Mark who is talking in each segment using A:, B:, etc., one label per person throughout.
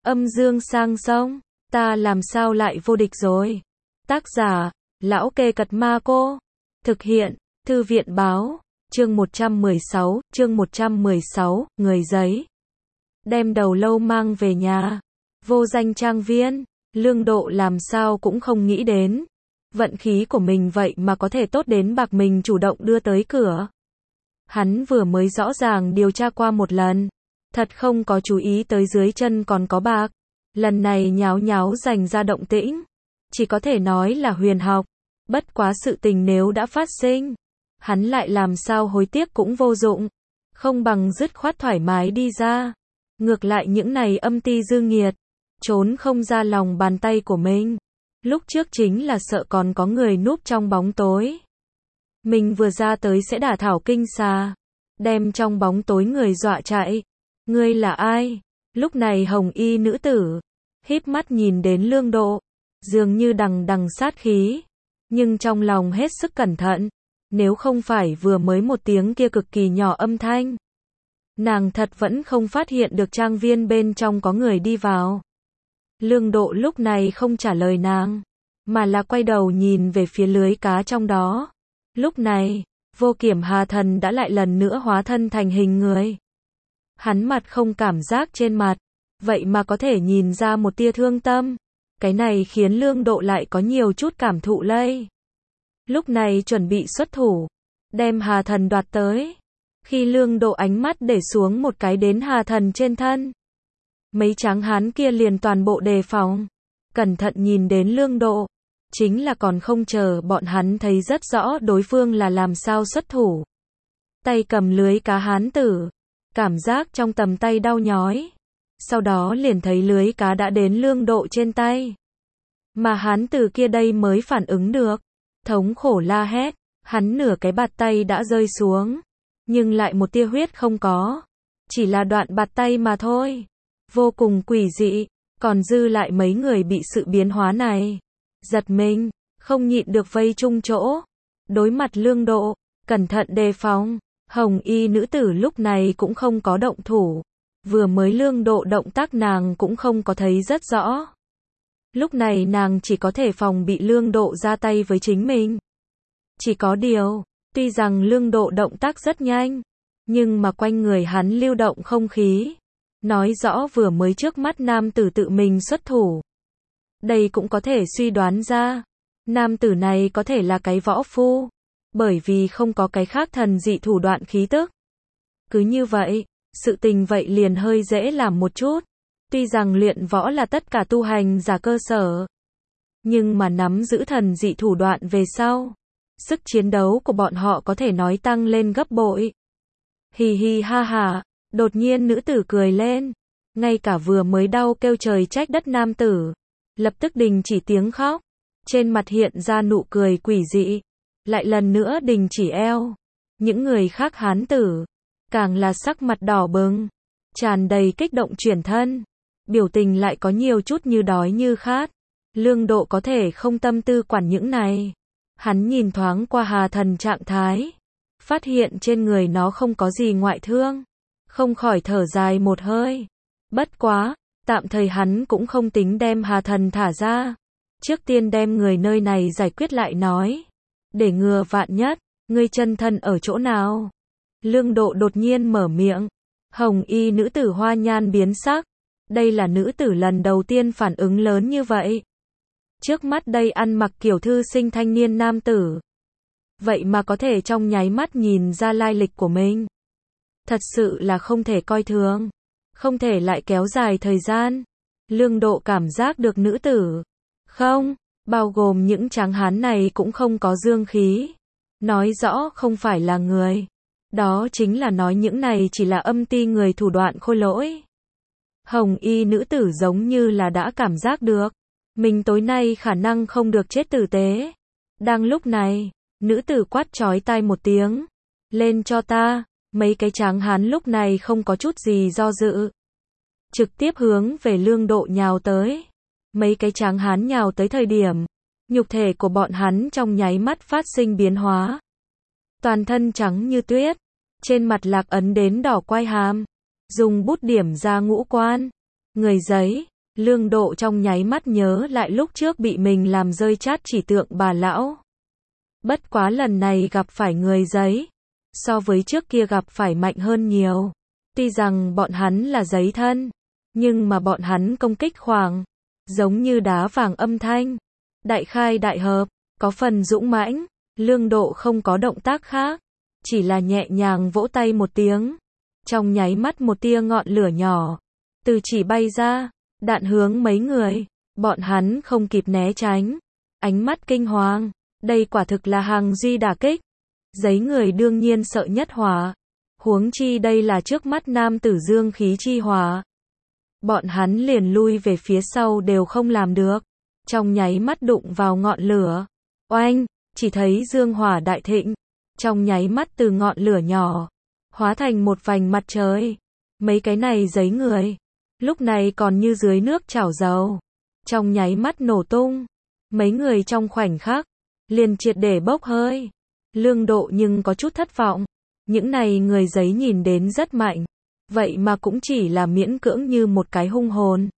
A: Âm dương sang sông, ta làm sao lại vô địch rồi. Tác giả, Lão Kê Cật Ma Cô. Thực hiện, Thư viện báo, chương 116, người giấy. Đem đầu lâu mang về nhà. Vô danh trang viên, Lương Độ làm sao cũng không nghĩ đến. Vận khí của mình vậy mà có thể tốt đến bạc mình chủ động đưa tới cửa. Hắn vừa mới rõ ràng điều tra qua một lần. Thật không có chú ý tới dưới chân còn có bạc. Lần này nháo nháo dành ra động tĩnh. Chỉ có thể nói là huyền học. Bất quá sự tình nếu đã phát sinh. Hắn lại làm sao hối tiếc cũng vô dụng. Không bằng dứt khoát thoải mái đi ra. Ngược lại những này âm ti dư nghiệt. Trốn không ra lòng bàn tay của mình. Lúc trước chính là sợ còn có người núp trong bóng tối. Mình vừa ra tới sẽ đả thảo kinh xà. Đem trong bóng tối người dọa chạy. Ngươi là ai? Lúc này hồng y nữ tử. Híp mắt nhìn đến Lương Độ. Dường như đằng đằng sát khí. Nhưng trong lòng hết sức cẩn thận. Nếu không phải vừa mới một tiếng kia cực kỳ nhỏ âm thanh. Nàng thật vẫn không phát hiện được trang viên bên trong có người đi vào. Lương Độ lúc này không trả lời nàng. Mà là quay đầu nhìn về phía lưới cá trong đó. Lúc này, Vô Kiểm Hà Thần đã lại lần nữa hóa thân thành hình người. Hắn mặt không cảm giác trên mặt. Vậy mà có thể nhìn ra một tia thương tâm. Cái này khiến Lương Độ lại có nhiều chút cảm thụ lây. Lúc này chuẩn bị xuất thủ. Đem Hà Thần đoạt tới. Khi Lương Độ ánh mắt để xuống một cái đến Hà Thần trên thân. Mấy tráng hán kia liền toàn bộ đề phòng. Cẩn thận nhìn đến Lương Độ. Chính là còn không chờ bọn hắn thấy rất rõ đối phương là làm sao xuất thủ. Tay cầm lưới cá hán tử. Cảm giác trong tầm tay đau nhói. Sau đó liền thấy lưới cá đã đến Lương Độ trên tay. Mà hán tử kia đây mới phản ứng được. Thống khổ la hét. Hắn nửa cái bạt tay đã rơi xuống. Nhưng lại một tia huyết không có. Chỉ là đoạn bạt tay mà thôi. Vô cùng quỷ dị. Còn dư lại mấy người bị sự biến hóa này. Giật mình. Không nhịn được vây chung chỗ. Đối mặt Lương Độ. Cẩn thận đề phòng. Hồng y nữ tử lúc này cũng không có động thủ. Vừa mới Lương Độ động tác nàng cũng không có thấy rất rõ. Lúc này nàng chỉ có thể phòng bị Lương Độ ra tay với chính mình. Chỉ có điều, tuy rằng Lương Độ động tác rất nhanh, nhưng mà quanh người hắn lưu động không khí. Nói rõ vừa mới trước mắt nam tử tự mình xuất thủ. Đây cũng có thể suy đoán ra. Nam tử này có thể là cái võ phu. Bởi vì không có cái khác thần dị thủ đoạn khí tức. Cứ như vậy, sự tình vậy liền hơi dễ làm một chút. Tuy rằng luyện võ là tất cả tu hành giả cơ sở. Nhưng mà nắm giữ thần dị thủ đoạn về sau. Sức chiến đấu của bọn họ có thể nói tăng lên gấp bội. Hì hì ha ha, đột nhiên nữ tử cười lên. Ngay cả vừa mới đau kêu trời trách đất nam tử. Lập tức đình chỉ tiếng khóc. Trên mặt hiện ra nụ cười quỷ dị. Lại lần nữa đình chỉ eo. Những người khác hán tử. Càng là sắc mặt đỏ bừng. Tràn đầy kích động chuyển thân. Biểu tình lại có nhiều chút như đói như khát. Lương Độ có thể không tâm tư quản những này. Hắn nhìn thoáng qua Hà Thần trạng thái. Phát hiện trên người nó không có gì ngoại thương. Không khỏi thở dài một hơi. Bất quá, tạm thời hắn cũng không tính đem Hà Thần thả ra. Trước tiên đem người nơi này giải quyết lại nói. Để ngừa vạn nhất, ngươi chân thân ở chỗ nào? Lương Độ đột nhiên mở miệng. Hồng y nữ tử hoa nhan biến sắc. Đây là nữ tử lần đầu tiên phản ứng lớn như vậy. Trước mắt đây ăn mặc kiểu thư sinh thanh niên nam tử. Vậy mà có thể trong nháy mắt nhìn ra lai lịch của mình. Thật sự là không thể coi thường. Không thể lại kéo dài thời gian. Lương Độ cảm giác được nữ tử. Không, bao gồm những tráng hán này cũng không có dương khí. Nói rõ không phải là người. Đó chính là nói những này chỉ là âm ti người thủ đoạn khôi lỗi. Hồng y nữ tử giống như là đã cảm giác được. Mình tối nay khả năng không được chết tử tế. Đang lúc này, nữ tử quát chói tai một tiếng. Lên cho ta. Mấy cái tráng hán lúc này không có chút gì do dự. Trực tiếp hướng về Lương Độ nhào tới. Mấy cái tráng hán nhào tới thời điểm. Nhục thể của bọn hắn trong nháy mắt phát sinh biến hóa. Toàn thân trắng như tuyết. Trên mặt lạc ấn đến đỏ quai hàm. Dùng bút điểm ra ngũ quan. Người giấy. Lương Độ trong nháy mắt nhớ lại lúc trước bị mình làm rơi chát chỉ tượng bà lão. Bất quá lần này gặp phải người giấy, so với trước kia gặp phải mạnh hơn nhiều. Tuy rằng bọn hắn là giấy thân, nhưng mà bọn hắn công kích khoảng, giống như đá vàng âm thanh. Đại khai đại hợp, có phần dũng mãnh. Lương Độ không có động tác khác, chỉ là nhẹ nhàng vỗ tay một tiếng. Trong nháy mắt một tia ngọn lửa nhỏ từ chỉ bay ra, đạn hướng mấy người, bọn hắn không kịp né tránh, ánh mắt kinh hoàng, đây quả thực là hàng duy đả kích. Giấy người đương nhiên sợ nhất hỏa, huống chi đây là trước mắt nam tử dương khí chi hỏa. Bọn hắn liền lui về phía sau đều không làm được, trong nháy mắt đụng vào ngọn lửa. Oanh, chỉ thấy dương hỏa đại thịnh, trong nháy mắt từ ngọn lửa nhỏ hóa thành một vành mặt trời. Mấy cái này giấy người, lúc này còn như dưới nước chảo dầu, trong nháy mắt nổ tung. Mấy người trong khoảnh khắc liền triệt để bốc hơi. Lương Độ nhưng có chút thất vọng, những này người giấy nhìn đến rất mạnh, vậy mà cũng chỉ là miễn cưỡng như một cái hung hồn.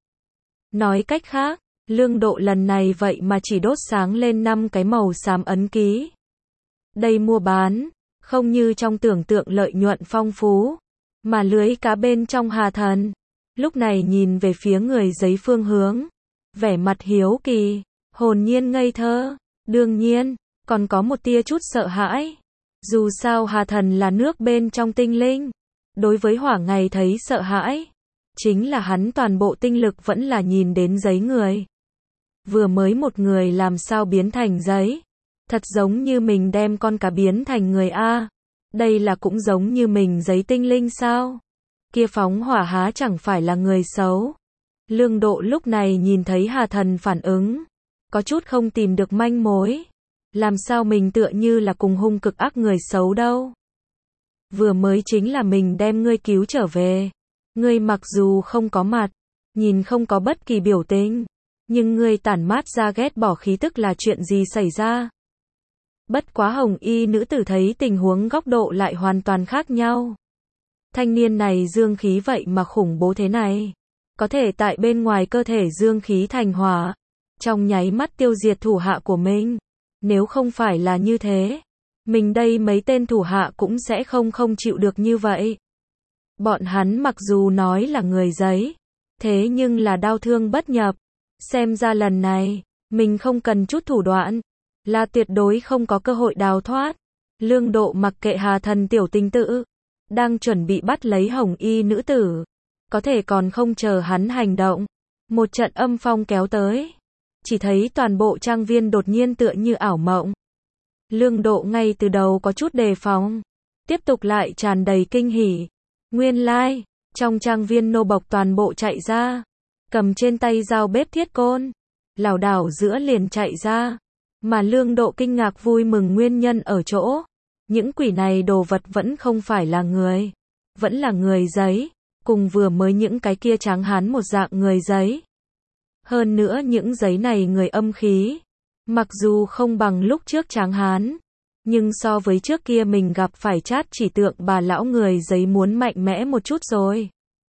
A: Nói cách khác, Lương Độ lần này vậy mà chỉ đốt sáng lên 5 cái màu xám ấn ký. Đây mua bán, không như trong tưởng tượng lợi nhuận phong phú, mà lưới cá bên trong Hà Thần. Lúc này nhìn về phía người giấy phương hướng, vẻ mặt hiếu kỳ, hồn nhiên ngây thơ, đương nhiên, còn có một tia chút sợ hãi. Dù sao Hà Thần là nước bên trong tinh linh, đối với hỏa ngày thấy sợ hãi, chính là hắn toàn bộ tinh lực vẫn là nhìn đến giấy người. Vừa mới một người làm sao biến thành giấy, thật giống như mình đem con cá biến thành người a. Đây là cũng giống như mình giấy tinh linh sao? Kia phóng hỏa há chẳng phải là người xấu. Lương Độ lúc này nhìn thấy Hà Thần phản ứng, có chút không tìm được manh mối. Làm sao mình tựa như là cùng hung cực ác người xấu đâu? Vừa mới chính là mình đem ngươi cứu trở về. Ngươi mặc dù không có mặt, nhìn không có bất kỳ biểu tình, nhưng ngươi tản mát ra ghét bỏ khí tức là chuyện gì xảy ra? Bất quá hồng y nữ tử thấy tình huống góc độ lại hoàn toàn khác nhau. Thanh niên này dương khí vậy mà khủng bố thế này, có thể tại bên ngoài cơ thể dương khí thành hỏa, trong nháy mắt tiêu diệt thủ hạ của mình. Nếu không phải là như thế, mình đây mấy tên thủ hạ cũng sẽ không chịu được như vậy. Bọn hắn mặc dù nói là người giấy, thế nhưng là đau thương bất nhập. Xem ra lần này, mình không cần chút thủ đoạn, là tuyệt đối không có cơ hội đào thoát. Lương Độ mặc kệ Hà Thần tiểu tinh tự, đang chuẩn bị bắt lấy hồng y nữ tử. Có thể còn không chờ hắn hành động, một trận âm phong kéo tới. Chỉ thấy toàn bộ trang viên đột nhiên tựa như ảo mộng. Lương Độ ngay từ đầu có chút đề phòng, tiếp tục lại tràn đầy kinh hỉ. Nguyên lai, trong trang viên nô bộc toàn bộ chạy ra, cầm trên tay dao bếp thiết côn, lảo đảo giữa liền chạy ra. Mà Lương Độ kinh ngạc vui mừng nguyên nhân ở chỗ, những quỷ này đồ vật vẫn không phải là người, vẫn là người giấy, cùng vừa mới những cái kia tráng hán một dạng người giấy. Hơn nữa những giấy này người âm khí, mặc dù không bằng lúc trước tráng hán, nhưng so với trước kia mình gặp phải chát chỉ tượng bà lão người giấy muốn mạnh mẽ một chút rồi.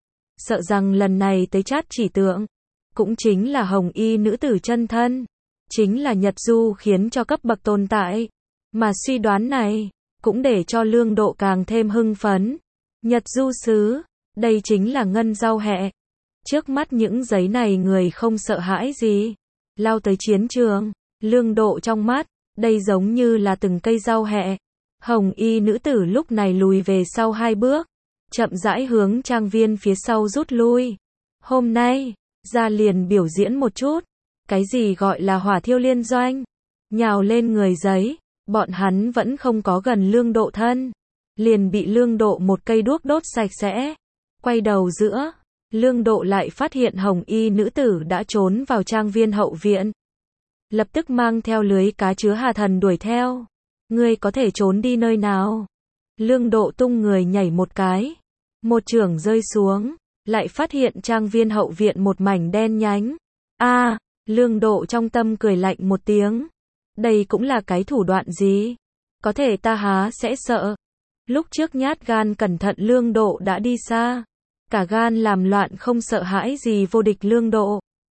A: Sợ rằng lần này tới chát chỉ tượng, cũng chính là hồng y nữ tử chân thân, chính là Nhật Du khiến cho cấp bậc tồn tại. Mà suy đoán này, cũng để cho Lương Độ càng thêm hưng phấn. Nhật Du sứ, đây chính là ngân rau hẹ. Trước mắt những giấy này người không sợ hãi gì, lao tới chiến trường. Lương Độ trong mắt, đây giống như là từng cây rau hẹ. Hồng y nữ tử lúc này lùi về sau 2 bước, chậm rãi hướng trang viên phía sau rút lui. Hôm nay, ra liền biểu diễn một chút, cái gì gọi là hỏa thiêu liên doanh, nhào lên người giấy, bọn hắn vẫn không có gần Lương Độ thân, liền bị Lương Độ một cây đuốc đốt sạch sẽ. Quay đầu giữa, Lương Độ lại phát hiện hồng y nữ tử đã trốn vào trang viên hậu viện. Lập tức mang theo lưới cá chứa Hà Thần đuổi theo. Ngươi có thể trốn đi nơi nào? Lương Độ tung người nhảy một cái, một chưởng rơi xuống, lại phát hiện trang viên hậu viện một mảnh đen nhánh. A, Lương Độ trong tâm cười lạnh một tiếng. Đây cũng là cái thủ đoạn gì? Có thể ta há sẽ sợ. Lúc trước nhát gan cẩn thận Lương Độ đã đi xa, cả gan làm loạn không sợ hãi gì vô địch Lương Độ,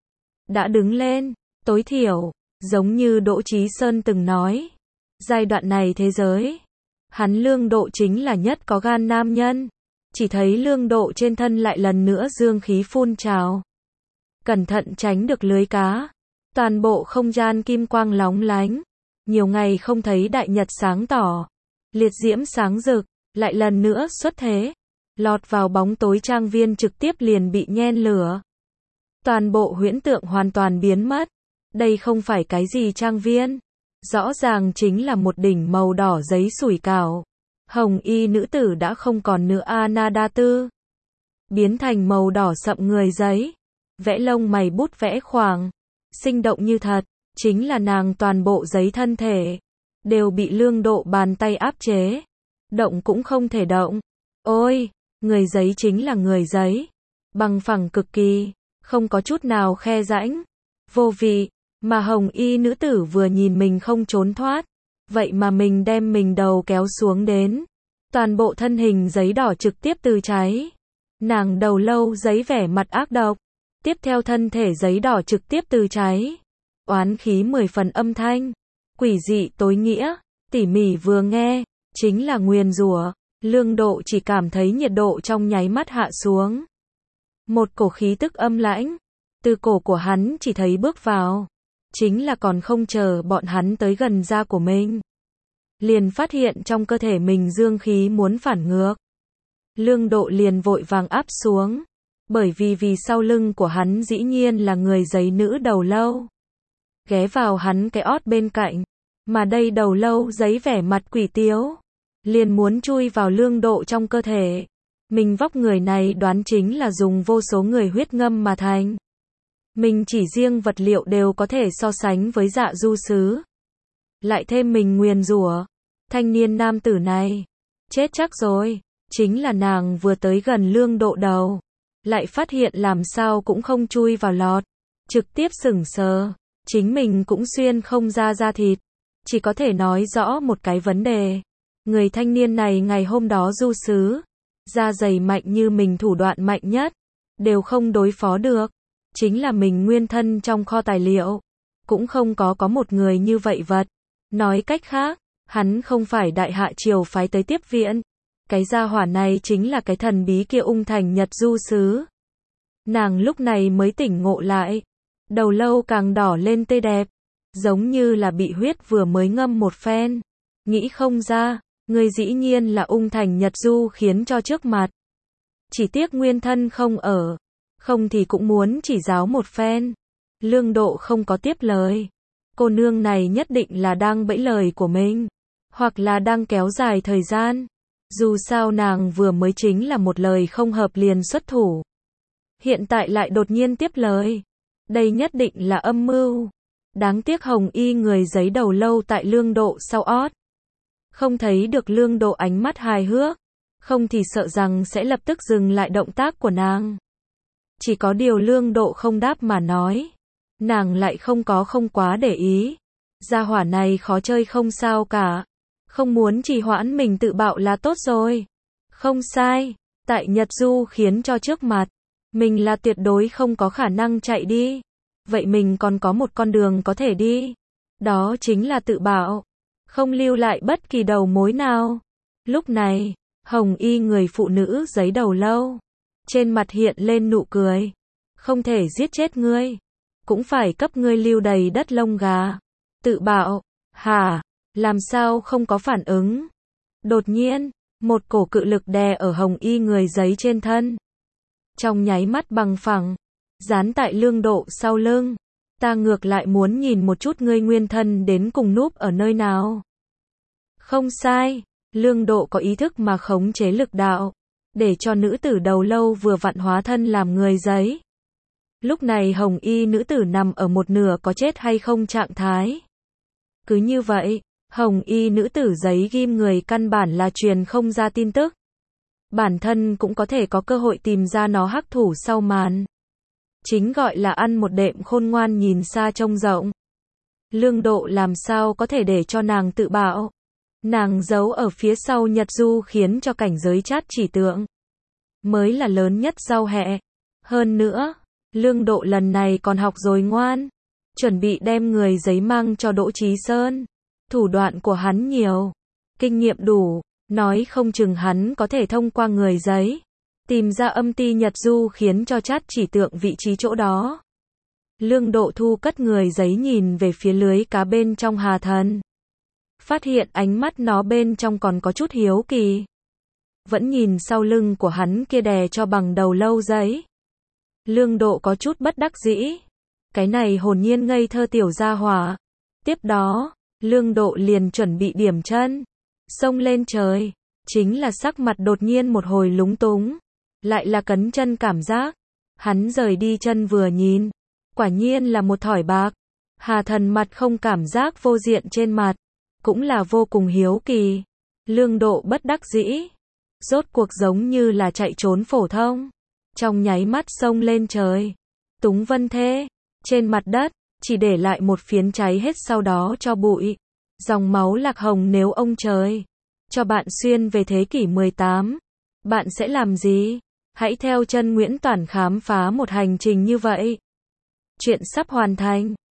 A: đã đứng lên, tối thiểu, giống như Đỗ Chí Sơn từng nói. Giai đoạn này thế giới, hắn Lương Độ chính là nhất có gan nam nhân. Chỉ thấy Lương Độ trên thân lại lần nữa dương khí phun trào. Cẩn thận tránh được lưới cá. Toàn bộ không gian kim quang lóng lánh. Nhiều ngày không thấy đại nhật sáng tỏ. Liệt diễm sáng rực, lại lần nữa xuất thế. Lọt vào bóng tối trang viên trực tiếp liền bị nhen lửa. Toàn bộ huyễn tượng hoàn toàn biến mất. Đây không phải cái gì trang viên. Rõ ràng chính là một đỉnh màu đỏ giấy sủi cảo. Hồng y nữ tử đã không còn nữa Anada Tư. Biến thành màu đỏ sậm người giấy. Vẽ lông mày bút vẽ khoảng. Sinh động như thật. Chính là nàng toàn bộ giấy thân thể. Đều bị Lương Độ bàn tay áp chế. Động cũng không thể động. Ôi, người giấy chính là người giấy. Bằng phẳng cực kỳ. Không có chút nào khe rãnh. Vô vị. Mà hồng y nữ tử vừa nhìn mình không trốn thoát. Vậy mà mình đem mình đầu kéo xuống đến. Toàn bộ thân hình giấy đỏ trực tiếp từ cháy. Nàng đầu lâu giấy vẻ mặt ác độc. Tiếp theo thân thể giấy đỏ trực tiếp từ cháy. Oán khí 10 phần âm thanh. Quỷ dị tối nghĩa. Tỉ mỉ vừa nghe. Chính là nguyền rủa. Lương Độ chỉ cảm thấy nhiệt độ trong nháy mắt hạ xuống. Một cổ khí tức âm lãnh. Từ cổ của hắn chỉ thấy bước vào. Chính là còn không chờ bọn hắn tới gần da của mình. Liền phát hiện trong cơ thể mình dương khí muốn phản ngược. Lương Độ liền vội vàng áp xuống. Bởi vì sau lưng của hắn dĩ nhiên là người giấy nữ đầu lâu. Ghé vào hắn cái ót bên cạnh. Mà đây đầu lâu giấy vẻ mặt quỷ tiếu. Liền muốn chui vào Lương Độ trong cơ thể. Mình vóc người này đoán chính là dùng vô số người huyết ngâm mà thành. Mình chỉ riêng vật liệu đều có thể so sánh với Dạ Du Sứ. Lại thêm mình nguyền rủa. Thanh niên nam tử này. Chết chắc rồi. Chính là nàng vừa tới gần Lương Độ đầu. Lại phát hiện làm sao cũng không chui vào lọt. Trực tiếp sững sờ. Chính mình cũng xuyên không ra da thịt. Chỉ có thể nói rõ một cái vấn đề. Người thanh niên này ngày hôm đó du sứ. Da dày mạnh như mình thủ đoạn mạnh nhất. Đều không đối phó được. Chính là mình nguyên thân trong kho tài liệu. Cũng không có một người như vậy vật. Nói cách khác, hắn không phải đại hạ triều phái tới tiếp viện. Cái gia hỏa này chính là cái thần bí kia Ung Thành Nhật du sứ. Nàng lúc này mới tỉnh ngộ lại. Đầu lâu càng đỏ lên tươi đẹp. Giống như là bị huyết vừa mới ngâm một phen. Nghĩ không ra, người dĩ nhiên là Ung Thành Nhật du khiến cho trước mặt. Chỉ tiếc nguyên thân không ở. Không thì cũng muốn chỉ giáo một phen. Lương Độ không có tiếp lời. Cô nương này nhất định là đang bẫy lời của mình. Hoặc là đang kéo dài thời gian. Dù sao nàng vừa mới chính là một lời không hợp liền xuất thủ. Hiện tại lại đột nhiên tiếp lời. Đây nhất định là âm mưu. Đáng tiếc hồng y người giấy đầu lâu tại Lương Độ sau ót. Không thấy được Lương Độ ánh mắt hài hước. Không thì sợ rằng sẽ lập tức dừng lại động tác của nàng. Chỉ có điều Lương Độ không đáp mà nói. Nàng lại không quá để ý. Gia hỏa này khó chơi không sao cả. Không muốn trì hoãn mình tự bạo là tốt rồi. Không sai. Tại Nhật Du khiến cho trước mặt. Mình là tuyệt đối không có khả năng chạy đi. Vậy mình còn có một con đường có thể đi. Đó chính là tự bạo. Không lưu lại bất kỳ đầu mối nào. Lúc này, hồng y người phụ nữ giấy đầu lâu. Trên mặt hiện lên nụ cười. Không thể giết chết ngươi. Cũng phải cấp ngươi lưu đầy đất lông gà. Tự bạo. Hả? Làm sao không có phản ứng? Đột nhiên, một cổ cự lực đè ở hồng y người giấy trên thân. Trong nháy mắt bằng phẳng. Dán tại Lương Độ sau lưng. Ta ngược lại muốn nhìn một chút ngươi nguyên thân đến cùng núp ở nơi nào. Không sai. Lương Độ có ý thức mà khống chế lực đạo. Để cho nữ tử đầu lâu vừa vặn hóa thân làm người giấy. Lúc này hồng y nữ tử nằm ở một nửa có chết hay không trạng thái. Cứ như vậy, hồng y nữ tử giấy ghim người căn bản là truyền không ra tin tức. Bản thân cũng có thể có cơ hội tìm ra nó hắc thủ sau màn. Chính gọi là ăn một đệm khôn ngoan nhìn xa trông rộng. Lương Độ làm sao có thể để cho nàng tự bạo. Nàng giấu ở phía sau Nhật Du khiến cho cảnh giới chát chỉ tượng. Mới là lớn nhất rau hẹ. Hơn nữa, Lương Độ lần này còn học rồi ngoan, chuẩn bị đem người giấy mang cho Đỗ Chí Sơn. Thủ đoạn của hắn nhiều, kinh nghiệm đủ, nói không chừng hắn có thể thông qua người giấy, tìm ra âm ty Nhật Du khiến cho Trát chỉ tượng vị trí chỗ đó. Lương Độ thu cất người giấy nhìn về phía lưới cá bên trong Hà Thần. Phát hiện ánh mắt nó bên trong còn có chút hiếu kỳ. Vẫn nhìn sau lưng của hắn kia đè cho bằng đầu lâu giấy. Lương Độ có chút bất đắc dĩ. Cái này hồn nhiên ngây thơ tiểu gia hỏa. Tiếp đó, Lương Độ liền chuẩn bị điểm chân, xông lên trời. Chính là sắc mặt đột nhiên một hồi lúng túng. Lại là cấn chân cảm giác. Hắn rời đi chân vừa nhìn. Quả nhiên là một thỏi bạc. Hà Thần mặt không cảm giác vô diện trên mặt. Cũng là vô cùng hiếu kỳ. Lương Độ bất đắc dĩ. Rốt cuộc giống như là chạy trốn phổ thông. Trong nháy mắt xông lên trời. Túng vân thê. Trên mặt đất, chỉ để lại một phiến cháy hết sau đó cho bụi. Dòng máu lạc hồng nếu ông trời cho bạn xuyên về thế kỷ 18. Bạn sẽ làm gì? Hãy theo chân Nguyễn Toản khám phá một hành trình như vậy. Chuyện sắp hoàn thành.